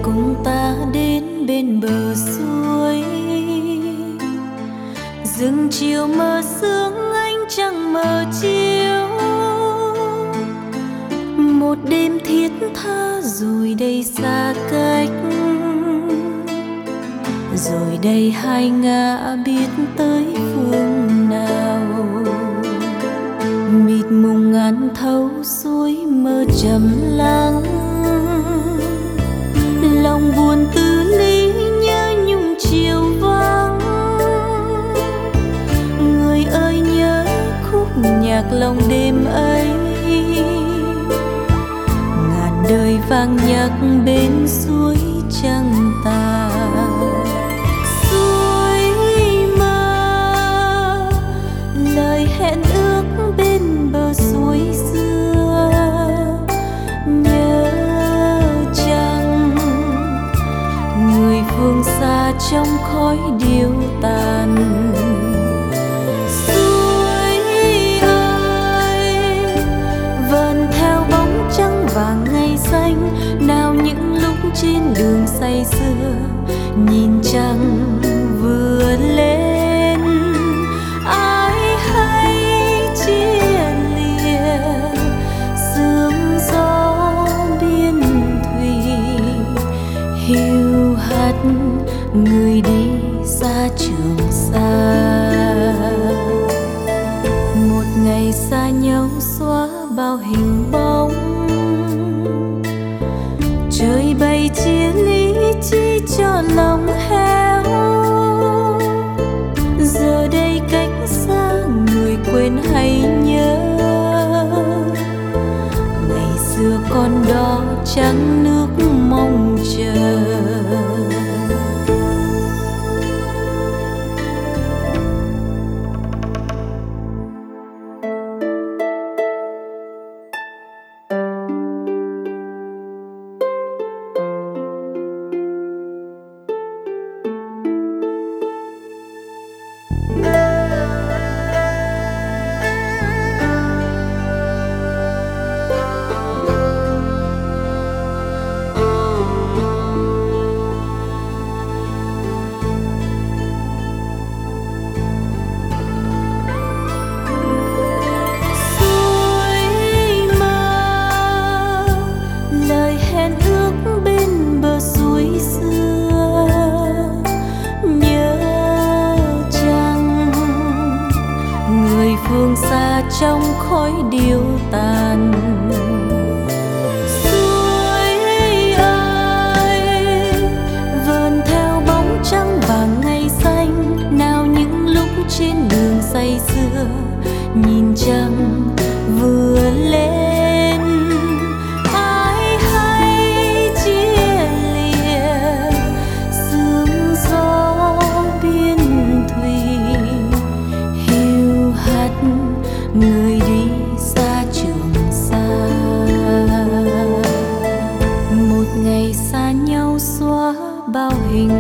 cùng ta đến bên bờ suối. Rừng chiều mờ sương ánh trăng mờ chiếu, một đêm thiết tha rồi đây xa cách. Rồi đây hai ngã biết tới phương nào, mịt mùng ngàn thấu suối mơ trầm lắng. Lòng buồn tư lý nhớ nhung chiều vắng. Người ơi nhớ khúc nhạc lòng đêm ấy, ngàn đời vang nhắc bên suối trăng tà. Suối mơ lời hẹn ước bên bờ suối xưa, nhớ chăng người phương xa trong khói điêu tàn. Suối ơi vờn theo bóng trăng vàng ngày xanh, nào những lúc trên đường say sưa nhìn trăng vừa lên. Ai hay chia lìa sương gió biên thùy, hiu hắt người đi xa Trường Sa. Một ngày xa nhau xóa bao hình bóng, trời bay chia ly chi cho lòng héo. Giờ đây cách xa người quên hay nhớ, ngày xưa con đó trắng nước mong chờ. Phương xa trong khói điêu tàn. Suối ơi vờn theo bóng trăng vàng ngày xanh, nào những lúc trên đường say sưa nhìn trăng vừa lên. Ai hay chia lìa sương gió biên thùy, hiu hắt người đi xa Trường Sa. Một ngày xa nhau xóa bao hình